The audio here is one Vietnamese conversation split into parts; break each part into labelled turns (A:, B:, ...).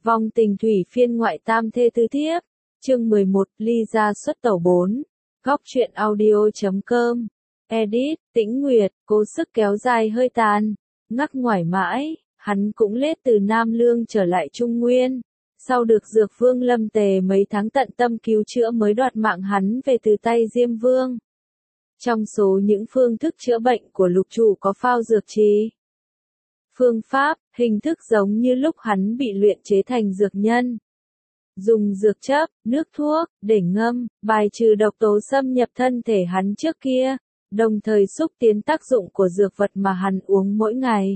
A: Vong tình thủy phiên ngoại tam thê tứ thiếp. Chương 11, ly gia xuất tẩu 4. Góc truyện audio.com. Edit, Tĩnh Nguyệt, cố sức kéo dài hơi tàn. Ngắc ngoải mãi, hắn cũng lết từ Nam Lương trở lại Trung Nguyên. Sau được Dược Vương Lâm Tề mấy tháng tận tâm cứu chữa mới đoạt mạng hắn về từ tay Diêm Vương. Trong số những phương thức chữa bệnh của lục trụ có phao dược trì. Phương pháp, hình thức giống như lúc hắn bị luyện chế thành dược nhân. Dùng dược chấp, nước thuốc, để ngâm, bài trừ độc tố xâm nhập thân thể hắn trước kia, đồng thời xúc tiến tác dụng của dược vật mà hắn uống mỗi ngày.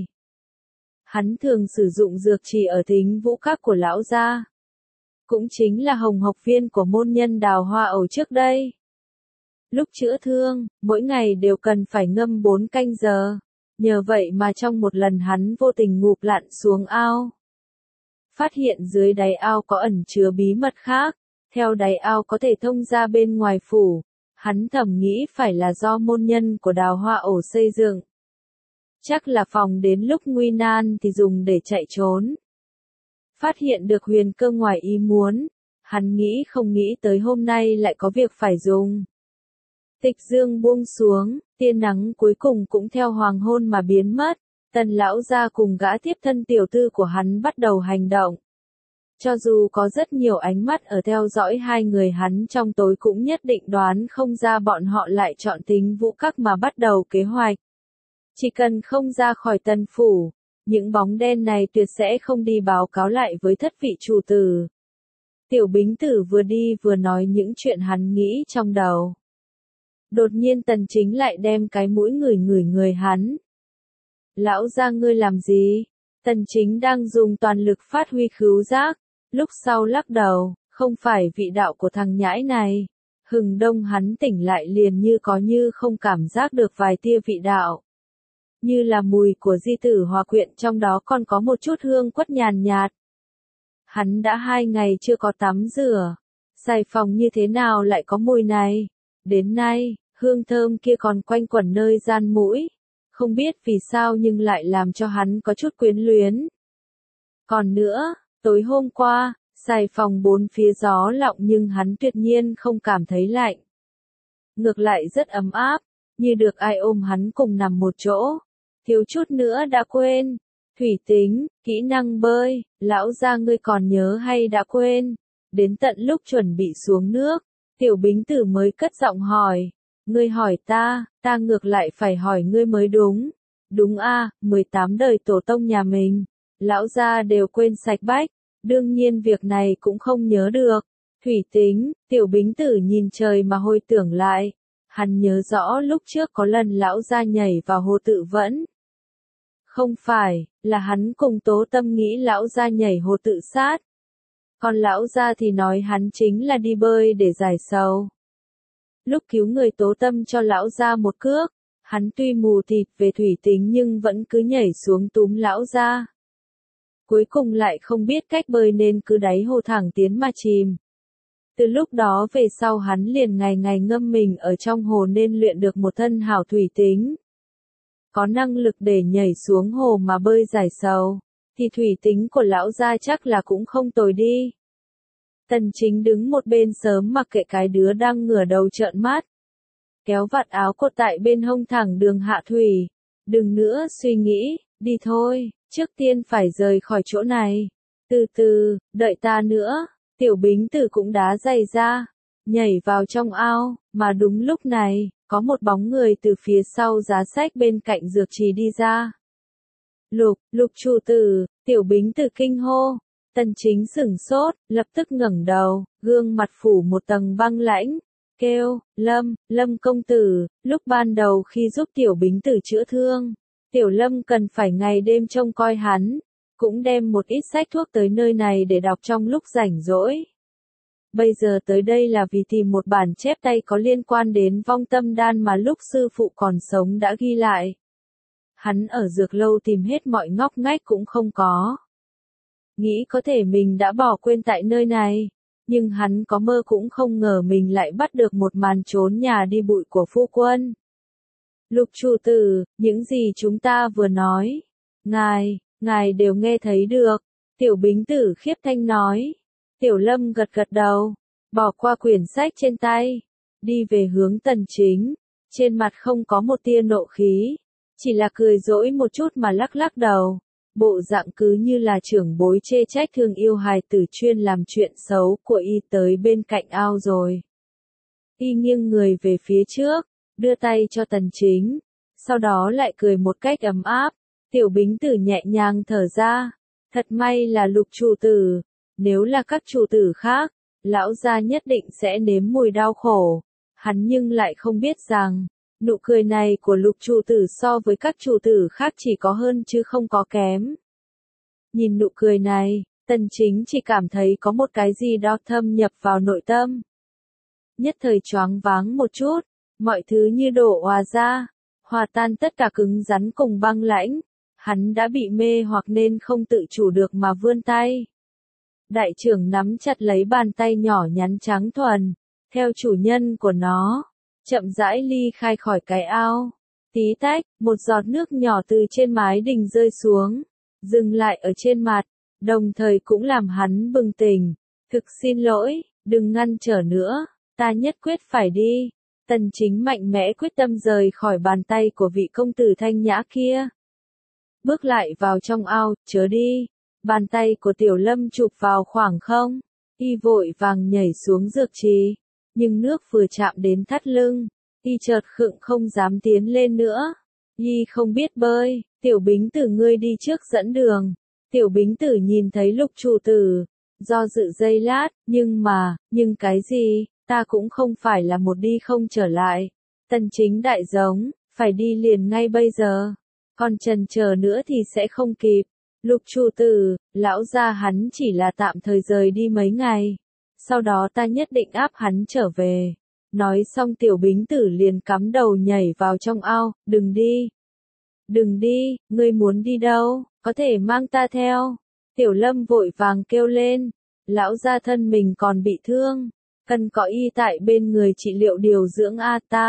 A: Hắn thường sử dụng dược trì ở Thính Vũ Các của lão gia. Cũng chính là hồng học viên của môn nhân Đào Hoa Ẩu trước đây. Lúc chữa thương, mỗi ngày đều cần phải ngâm 4 canh giờ. Nhờ vậy mà trong một lần hắn vô tình ngụp lặn xuống ao. Phát hiện dưới đáy ao có ẩn chứa bí mật khác, theo đáy ao có thể thông ra bên ngoài phủ. Hắn thầm nghĩ phải là do môn nhân của Đào Hoa Ẩu xây dựng. Chắc là phòng đến lúc nguy nan thì dùng để chạy trốn. Phát hiện được huyền cơ ngoài ý muốn, hắn nghĩ không nghĩ tới hôm nay lại có việc phải dùng. Tịch dương buông xuống, tia nắng cuối cùng cũng theo hoàng hôn mà biến mất. Tần lão gia cùng gã tiếp thân tiểu tư của hắn bắt đầu hành động. Cho dù có rất nhiều ánh mắt ở theo dõi hai người hắn trong tối cũng nhất định đoán không ra bọn họ lại chọn Thính Vũ Các mà bắt đầu kế hoạch. Chỉ cần không ra khỏi Tần phủ, những bóng đen này tuyệt sẽ không đi báo cáo lại với thất vị chủ tử. Tiểu Bính Tử vừa đi vừa nói những chuyện hắn nghĩ trong đầu. Đột nhiên Tần Chính lại đem cái mũi ngửi người hắn. Lão gia ngươi làm gì? Tần Chính đang dùng toàn lực phát huy khứu giác, lúc sau lắc đầu, không phải vị đạo của thằng nhãi này. Hừng đông hắn tỉnh lại liền như có như không cảm giác được vài tia vị đạo. Như là mùi của di tử hòa quyện, trong đó còn có một chút hương quất nhàn nhạt. Hắn đã 2 ngày chưa có tắm rửa. Xài phòng như thế nào lại có mùi này? Đến nay, hương thơm kia còn quanh quẩn nơi gian mũi. Không biết vì sao nhưng lại làm cho hắn có chút quyến luyến. Còn nữa, tối hôm qua, xài phòng 4 phía gió lọng nhưng hắn tuyệt nhiên không cảm thấy lạnh. Ngược lại rất ấm áp, như được ai ôm hắn cùng nằm một chỗ. Thiếu chút nữa đã quên. Thủy tính, kỹ năng bơi, lão gia ngươi còn nhớ hay đã quên? Đến tận lúc chuẩn bị xuống nước, Tiểu Bính Tử mới cất giọng hỏi. Ngươi hỏi ta ngược lại phải hỏi ngươi mới đúng. Đúng a, 18 đời tổ tông nhà mình, lão gia đều quên sạch bách, đương nhiên việc này cũng không nhớ được. Thủy tính, Tiểu Bính Tử nhìn trời mà hồi tưởng lại. Hắn nhớ rõ lúc trước có lần lão gia nhảy vào hồ tự vẫn. Không phải, là hắn cùng Tố Tâm nghĩ lão gia nhảy hồ tự sát. Còn lão gia thì nói hắn chính là đi bơi để giải sầu. Lúc cứu người Tố Tâm cho lão gia một cước, hắn tuy mù tịt về thủy tính nhưng vẫn cứ nhảy xuống túm lão gia. Cuối cùng lại không biết cách bơi nên cứ đáy hồ thẳng tiến mà chìm. Từ lúc đó về sau hắn liền ngày ngày ngâm mình ở trong hồ nên luyện được một thân hảo thủy tính. Có năng lực để nhảy xuống hồ mà bơi giải sầu, thì thủy tính của lão gia chắc là cũng không tồi đi. Tần Chính đứng một bên sớm mặc kệ cái đứa đang ngửa đầu trợn mắt. Kéo vạt áo cột tại bên hông thẳng đường hạ thủy. Đừng nữa suy nghĩ, đi thôi, trước tiên phải rời khỏi chỗ này. Từ từ, đợi ta nữa. Tiểu Bính Tử cũng đá giày ra, nhảy vào trong ao, mà đúng lúc này, có một bóng người từ phía sau giá sách bên cạnh dược trì đi ra. Lục chủ tử, Tiểu Bính Tử kinh hô. Tần Chính sửng sốt, lập tức ngẩng đầu, gương mặt phủ một tầng băng lãnh, kêu, Lâm công tử, lúc ban đầu khi giúp Tiểu Bính Tử chữa thương, Tiểu Lâm cần phải ngày đêm trông coi hắn, cũng đem một ít sách thuốc tới nơi này để đọc trong lúc rảnh rỗi. Bây giờ tới đây là vì tìm một bản chép tay có liên quan đến vong tâm đan mà lúc sư phụ còn sống đã ghi lại. Hắn ở dược lâu tìm hết mọi ngóc ngách cũng không có. Nghĩ có thể mình đã bỏ quên tại nơi này, nhưng hắn có mơ cũng không ngờ mình lại bắt được một màn trốn nhà đi bụi của phu quân. Lục chủ tử, những gì chúng ta vừa nói, ngài đều nghe thấy được. Tiểu Bính Tử khiếp thanh nói. Tiểu Lâm gật gật đầu, bỏ qua quyển sách trên tay, đi về hướng Tần Chính, trên mặt không có một tia nộ khí, chỉ là cười dỗi một chút mà lắc lắc đầu, bộ dạng cứ như là trưởng bối chê trách thương yêu hài tử chuyên làm chuyện xấu của y tới bên cạnh ao rồi. Y nghiêng người về phía trước, đưa tay cho Tần Chính, sau đó lại cười một cách ấm áp. Tiểu Bính Tử nhẹ nhàng thở ra, thật may là Lục chủ tử, nếu là các chủ tử khác, lão gia nhất định sẽ nếm mùi đau khổ. Hắn nhưng lại không biết rằng, nụ cười này của Lục chủ tử so với các chủ tử khác chỉ có hơn chứ không có kém. Nhìn nụ cười này, Tần Chính chỉ cảm thấy có một cái gì đó thâm nhập vào nội tâm. Nhất thời choáng váng một chút, mọi thứ như đổ òa ra, hòa tan tất cả cứng rắn cùng băng lãnh. Hắn đã bị mê hoặc nên không tự chủ được mà vươn tay. Đại trưởng nắm chặt lấy bàn tay nhỏ nhắn trắng thuần, theo chủ nhân của nó, chậm rãi ly khai khỏi cái ao. Tí tách, một giọt nước nhỏ từ trên mái đình rơi xuống, dừng lại ở trên mặt, đồng thời cũng làm hắn bừng tỉnh. Thực xin lỗi, đừng ngăn trở nữa, ta nhất quyết phải đi. Tần Chính mạnh mẽ quyết tâm rời khỏi bàn tay của vị công tử thanh nhã kia. Bước lại vào trong ao, chớ đi. Bàn tay của Tiểu Lâm chụp vào khoảng không. Y vội vàng nhảy xuống dược trì. Nhưng nước vừa chạm đến thắt lưng. Y chợt khựng không dám tiến lên nữa. Y không biết bơi. Tiểu Bính Tử ngươi đi trước dẫn đường. Tiểu Bính Tử nhìn thấy Lục chủ tử. Do dự giây lát, nhưng cái gì, ta cũng không phải là một đi không trở lại. Tần Chính đại giống, phải đi liền ngay bây giờ. Còn chần chờ nữa thì sẽ không kịp. Lục chủ tử, lão gia hắn chỉ là tạm thời rời đi mấy ngày. Sau đó ta nhất định áp hắn trở về. Nói xong Tiểu Bính Tử liền cắm đầu nhảy vào trong ao, đừng đi. Đừng đi, ngươi muốn đi đâu, có thể mang ta theo. Tiểu Lâm vội vàng kêu lên, lão gia thân mình còn bị thương, cần có y tại bên người trị liệu điều dưỡng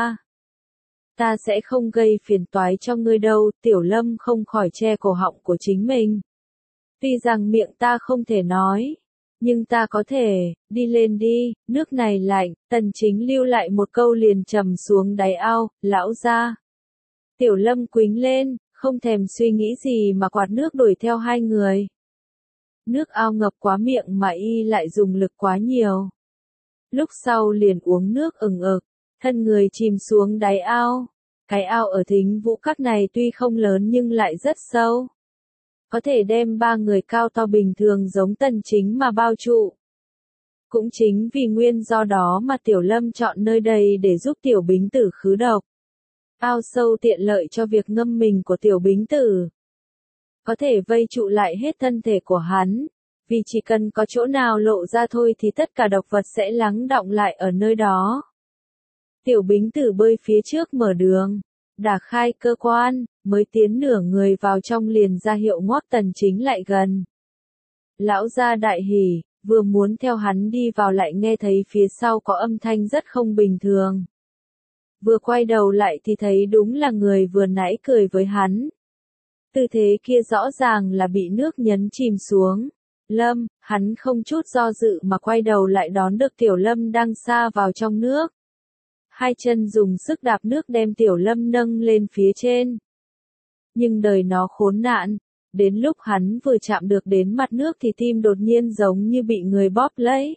A: ta sẽ không gây phiền toái cho ngươi đâu. Tiểu Lâm không khỏi che cổ họng của chính mình. Tuy rằng miệng ta không thể nói, nhưng ta có thể, đi lên đi, nước này lạnh. Tần Chính lưu lại một câu liền trầm xuống đáy ao, lão gia. Tiểu Lâm quýnh lên, không thèm suy nghĩ gì mà quạt nước đuổi theo hai người. Nước ao ngập quá miệng mà y lại dùng lực quá nhiều. Lúc sau liền uống nước ừng ực, thân người chìm xuống đáy ao. Cái ao ở Thính Vũ Các này tuy không lớn nhưng lại rất sâu. Có thể đem ba người cao to bình thường giống Tần Chính mà bao trụ. Cũng chính vì nguyên do đó mà Tiểu Lâm chọn nơi đây để giúp Tiểu Bính Tử khứ độc. Ao sâu tiện lợi cho việc ngâm mình của Tiểu Bính Tử. Có thể vây trụ lại hết thân thể của hắn. Vì chỉ cần có chỗ nào lộ ra thôi thì tất cả độc vật sẽ lắng đọng lại ở nơi đó. Tiểu Bính Tử bơi phía trước mở đường, đả khai cơ quan, mới tiến nửa người vào trong liền ra hiệu ngoắc Tần Chính lại gần. Lão gia đại hỉ, vừa muốn theo hắn đi vào lại nghe thấy phía sau có âm thanh rất không bình thường. Vừa quay đầu lại thì thấy đúng là người vừa nãy cười với hắn. Tư thế kia rõ ràng là bị nước nhấn chìm xuống. Lâm, hắn không chút do dự mà quay đầu lại đón được Tiểu Lâm đang sa vào trong nước. Hai chân dùng sức đạp nước đem Tiểu Lâm nâng lên phía trên. Nhưng đời nó khốn nạn, đến lúc hắn vừa chạm được đến mặt nước thì tim đột nhiên giống như bị người bóp lấy.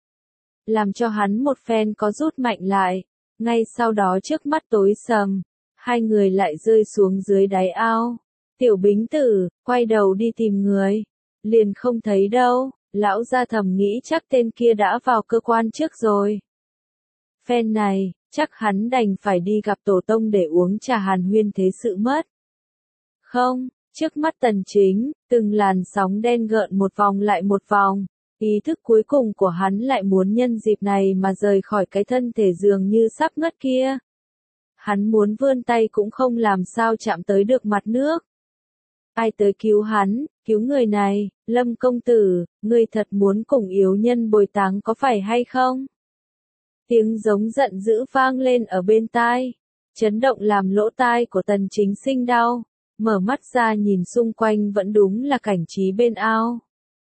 A: Làm cho hắn một phen có rút mạnh lại, ngay sau đó trước mắt tối sầm, hai người lại rơi xuống dưới đáy ao. Tiểu Bính Tử, quay đầu đi tìm người, liền không thấy đâu, lão gia thầm nghĩ chắc tên kia đã vào cơ quan trước rồi. Phen này, chắc hắn đành phải đi gặp tổ tông để uống trà hàn huyên thế sự mất. Không, trước mắt Tần Chính, từng làn sóng đen gợn một vòng lại một vòng, ý thức cuối cùng của hắn lại muốn nhân dịp này mà rời khỏi cái thân thể dường như sắp ngất kia. Hắn muốn vươn tay cũng không làm sao chạm tới được mặt nước. Ai tới cứu hắn, cứu người này, Lâm công tử, ngươi thật muốn cùng yếu nhân bồi táng có phải hay không? Tiếng giống giận dữ vang lên ở bên tai, chấn động làm lỗ tai của Tần Chính sinh đau, mở mắt ra nhìn xung quanh vẫn đúng là cảnh trí bên ao.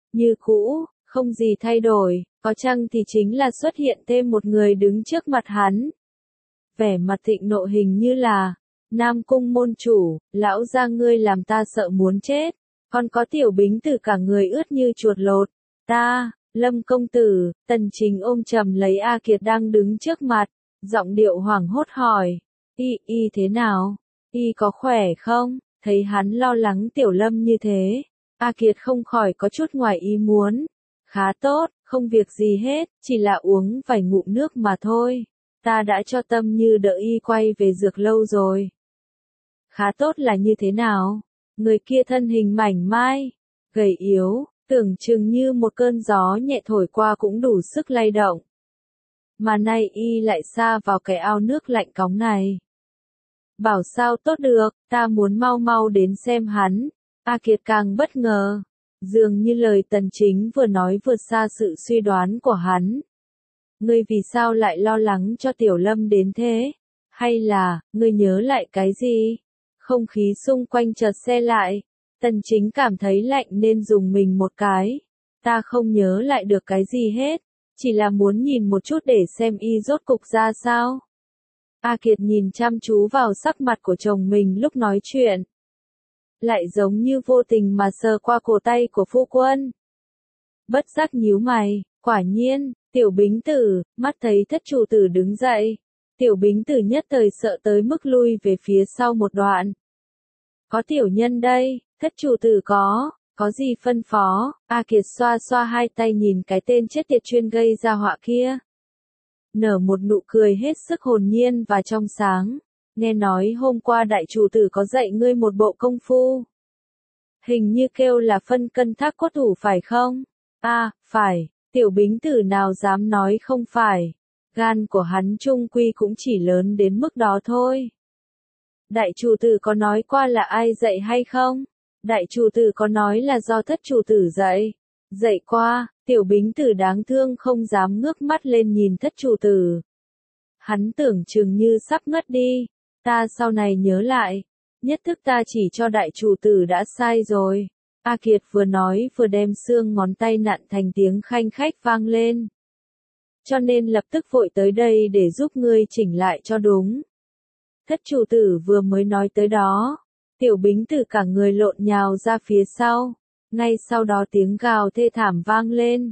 A: như cũ, không gì thay đổi, có chăng thì chính là xuất hiện thêm một người đứng trước mặt hắn. Vẻ mặt thịnh nộ hình như là, Nam Cung môn chủ, lão gia ngươi làm ta sợ muốn chết, còn có Tiểu Bính Tử cả người ướt như chuột lột, ta, Lâm công tử, Tần Chính ôm chầm lấy A Kiệt đang đứng trước mặt, giọng điệu hoảng hốt hỏi, y thế nào, y có khỏe không, thấy hắn lo lắng Tiểu Lâm như thế, A Kiệt không khỏi có chút ngoài ý muốn, khá tốt, không việc gì hết, chỉ là uống vài ngụm nước mà thôi, ta đã cho Tâm Như đỡ y quay về dược lâu rồi. Khá tốt là như thế nào? Người kia thân hình mảnh mai, gầy yếu, tưởng chừng như một cơn gió nhẹ thổi qua cũng đủ sức lay động. Mà nay y lại sa vào cái ao nước lạnh cóng này. Bảo sao tốt được, ta muốn mau mau đến xem hắn. A Kiệt càng bất ngờ, dường như lời Tần Chính vừa nói vượt xa sự suy đoán của hắn. Ngươi vì sao lại lo lắng cho Tiểu Lâm đến thế? Hay là, ngươi nhớ lại cái gì? Không khí xung quanh chợt se lại. Tần Chính cảm thấy lạnh nên dùng mình một cái. Ta không nhớ lại được cái gì hết. Chỉ là muốn nhìn một chút để xem y rốt cục ra sao. A Kiệt nhìn chăm chú vào sắc mặt của chồng mình lúc nói chuyện. Lại giống như vô tình mà sờ qua cổ tay của phu quân. Bất giác nhíu mày, quả nhiên, Tiểu Bính Tử, mắt thấy thất chủ tử đứng dậy. Tiểu Bính Tử nhất thời sợ tới mức lui về phía sau một đoạn. Có tiểu nhân đây, thất chủ tử có gì phân phó, A Kiệt xoa xoa hai tay nhìn cái tên chết tiệt chuyên gây ra họa kia. Nở một nụ cười hết sức hồn nhiên và trong sáng, nghe nói hôm qua đại chủ tử có dạy ngươi một bộ công phu. Hình như kêu là phân cân thác cốt thủ phải không? Phải, Tiểu Bính Tử nào dám nói không phải, gan của hắn chung quy cũng chỉ lớn đến mức đó thôi. Đại chủ tử có nói qua là ai dạy hay không? Đại chủ tử có nói là do thất chủ tử dạy. Dạy qua, Tiểu Bính Tử đáng thương không dám ngước mắt lên nhìn thất chủ tử. Hắn tưởng chừng như sắp ngất đi. Ta sau này nhớ lại. Nhất thức ta chỉ cho đại chủ tử đã sai rồi. A Kiệt vừa nói vừa đem xương ngón tay nặn thành tiếng khanh khách vang lên. Cho nên lập tức vội tới đây để giúp ngươi chỉnh lại cho đúng. Thất chủ tử vừa mới nói tới đó, Tiểu Bính Tử cả người lộn nhào ra phía sau, ngay sau đó tiếng gào thê thảm vang lên,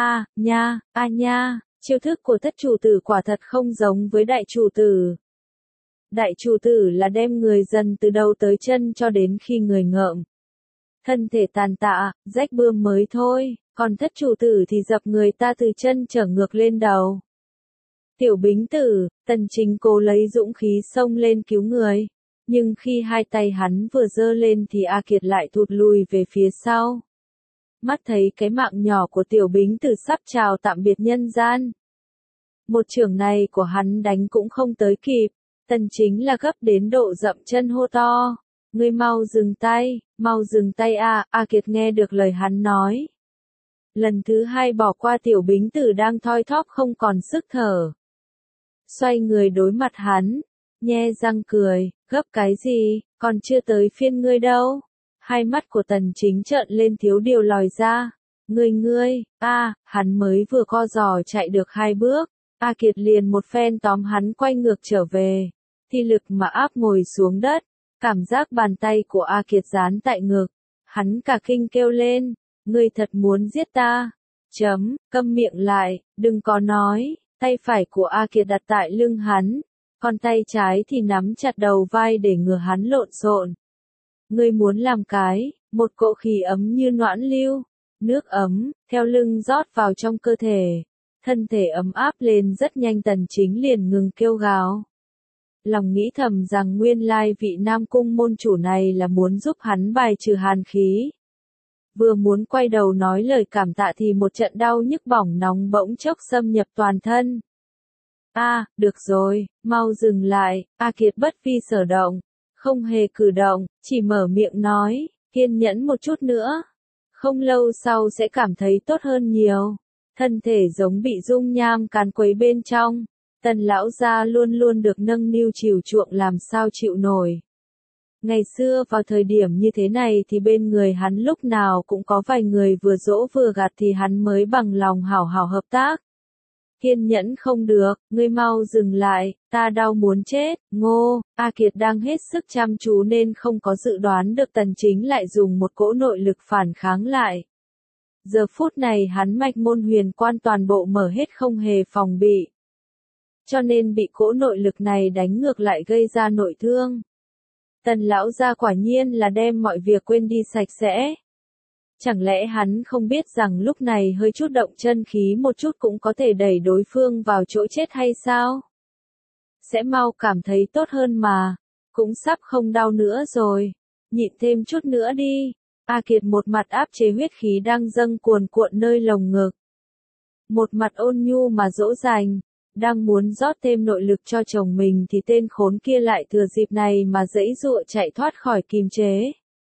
A: nha, chiêu thức của thất chủ tử quả thật không giống với đại chủ tử. Đại chủ tử là đem người dần từ đầu tới chân cho đến khi người ngợm. Thân thể tàn tạ, rách bươm mới thôi, còn thất chủ tử thì dập người ta từ chân trở ngược lên đầu. Tiểu Bính Tử, Tần Chính cố lấy dũng khí xông lên cứu người, nhưng khi hai tay hắn vừa giơ lên thì A Kiệt lại thụt lùi về phía sau. Mắt thấy cái mạng nhỏ của Tiểu Bính Tử sắp chào tạm biệt nhân gian. Một chưởng này của hắn đánh cũng không tới kịp, Tần Chính là gấp đến độ dậm chân hô to. Ngươi mau dừng tay A Kiệt nghe được lời hắn nói. Lần thứ hai bỏ qua Tiểu Bính Tử đang thoi thóp không còn sức thở. Xoay người đối mặt hắn, nhe răng cười, gấp cái gì, còn chưa tới phiên ngươi đâu. Hai mắt của Tần Chính trợn lên thiếu điều lòi ra. Ngươi, hắn mới vừa co giò chạy được 2 bước. A Kiệt liền một phen tóm hắn quay ngược trở về. Thi lực mà áp ngồi xuống đất. Cảm giác bàn tay của A Kiệt dán tại ngực. Hắn cả kinh kêu lên. Ngươi thật muốn giết ta. Câm miệng lại, đừng có nói. Tay phải của A Kiệt đặt tại lưng hắn. Còn tay trái thì nắm chặt đầu vai để ngừa hắn lộn xộn. Ngươi muốn làm cái, một cỗ khí ấm như noãn lưu. Nước ấm, theo lưng rót vào trong cơ thể. Thân thể ấm áp lên rất nhanh. Tần Chính liền ngừng kêu gào. Lòng nghĩ thầm rằng nguyên lai vị Nam Cung môn chủ này là muốn giúp hắn bài trừ hàn khí. Vừa muốn quay đầu nói lời cảm tạ thì một trận đau nhức bỏng nóng bỗng chốc xâm nhập toàn thân. Được rồi, mau dừng lại. A Kiệt bất vi sở động, không hề cử động, chỉ mở miệng nói, kiên nhẫn một chút nữa. Không lâu sau sẽ cảm thấy tốt hơn nhiều. Thân thể giống bị dung nham càn quấy bên trong. Tần lão gia luôn luôn được nâng niu chiều chuộng làm sao chịu nổi. Ngày xưa vào thời điểm như thế này thì bên người hắn lúc nào cũng có vài người vừa dỗ vừa gạt thì hắn mới bằng lòng hảo hảo hợp tác. Kiên nhẫn không được, ngươi mau dừng lại, ta đau muốn chết, Ngô. A Kiệt đang hết sức chăm chú nên không có dự đoán được Tần Chính lại dùng một cỗ nội lực phản kháng lại. Giờ phút này hắn mạch môn huyền quan toàn bộ mở hết không hề phòng bị. Cho nên bị cỗ nội lực này đánh ngược lại gây ra nội thương. Tần lão gia quả nhiên là đem mọi việc quên đi sạch sẽ. Chẳng lẽ hắn không biết rằng lúc này hơi chút động chân khí một chút cũng có thể đẩy đối phương vào chỗ chết hay sao? Sẽ mau cảm thấy tốt hơn mà, cũng sắp không đau nữa rồi, nhịn thêm chút nữa đi. A Kiệt một mặt áp chế huyết khí đang dâng cuồn cuộn nơi lồng ngực. Một mặt ôn nhu mà dỗ dành, đang muốn rót thêm nội lực cho chồng mình thì tên khốn kia lại thừa dịp này mà giãy giụa chạy thoát khỏi kìm chế.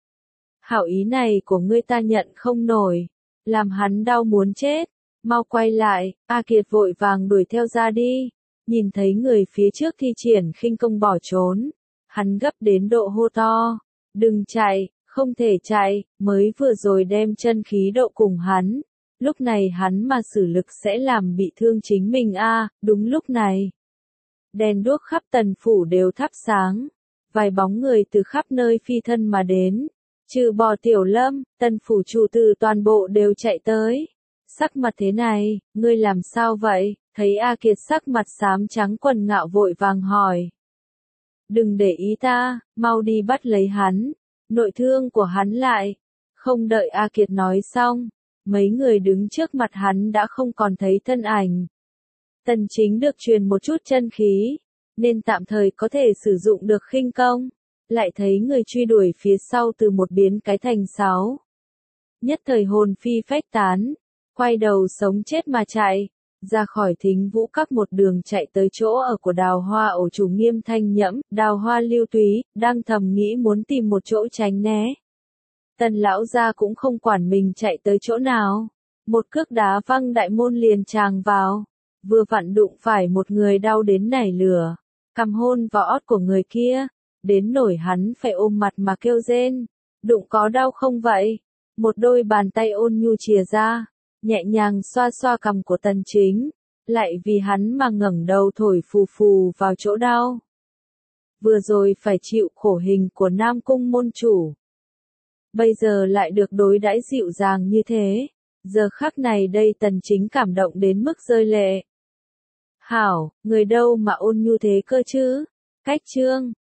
A: Hảo ý này của ngươi ta nhận không nổi, làm hắn đau muốn chết, mau quay lại. A Kiệt vội vàng đuổi theo ra đi, nhìn thấy người phía trước thi triển khinh công bỏ trốn, hắn gấp đến độ hô to, đừng chạy, không thể chạy, mới vừa rồi đem chân khí độ cùng hắn, lúc này hắn mà sử lực sẽ làm bị thương chính mình a. Đúng lúc này, đèn đuốc khắp Tần phủ đều thắp sáng, vài bóng người từ khắp nơi phi thân mà đến. Trừ bỏ Tiểu Lâm, Tần phủ chủ tử toàn bộ đều chạy tới. Sắc mặt thế này, ngươi làm sao vậy? Thấy A Kiệt sắc mặt xám trắng quần ngạo vội vàng hỏi. Đừng để ý ta, mau đi bắt lấy hắn, nội thương của hắn lại. Không đợi A Kiệt nói xong, mấy người đứng trước mặt hắn đã không còn thấy thân ảnh. Tần Chính được truyền một chút chân khí, nên tạm thời có thể sử dụng được khinh công. Lại thấy người truy đuổi phía sau từ một biến cái thành 6. Nhất thời hồn phi phách tán, quay đầu sống chết mà chạy, ra khỏi Thính Vũ Các một đường chạy tới chỗ ở của Đào Hoa ổ chủ Nghiêm Thanh Nhẫm. Đào Hoa lưu túy, đang thầm nghĩ muốn tìm một chỗ tránh né. Tần lão gia cũng không quản mình chạy tới chỗ nào, một cước đá văng đại môn liền tràng vào, vừa vặn đụng phải một người đau đến nảy lửa, cầm hôn vào ót của người kia. Đến nổi hắn phải ôm mặt mà kêu rên, đụng có đau không vậy? Một đôi bàn tay ôn nhu chìa ra, nhẹ nhàng xoa xoa cằm của Tần Chính, lại vì hắn mà ngẩng đầu thổi phù phù vào chỗ đau. Vừa rồi phải chịu khổ hình của Nam Cung môn chủ, bây giờ lại được đối đãi dịu dàng như thế, giờ khắc này đây Tần Chính cảm động đến mức rơi lệ. Hảo, người đâu mà ôn nhu thế cơ chứ? Cách chương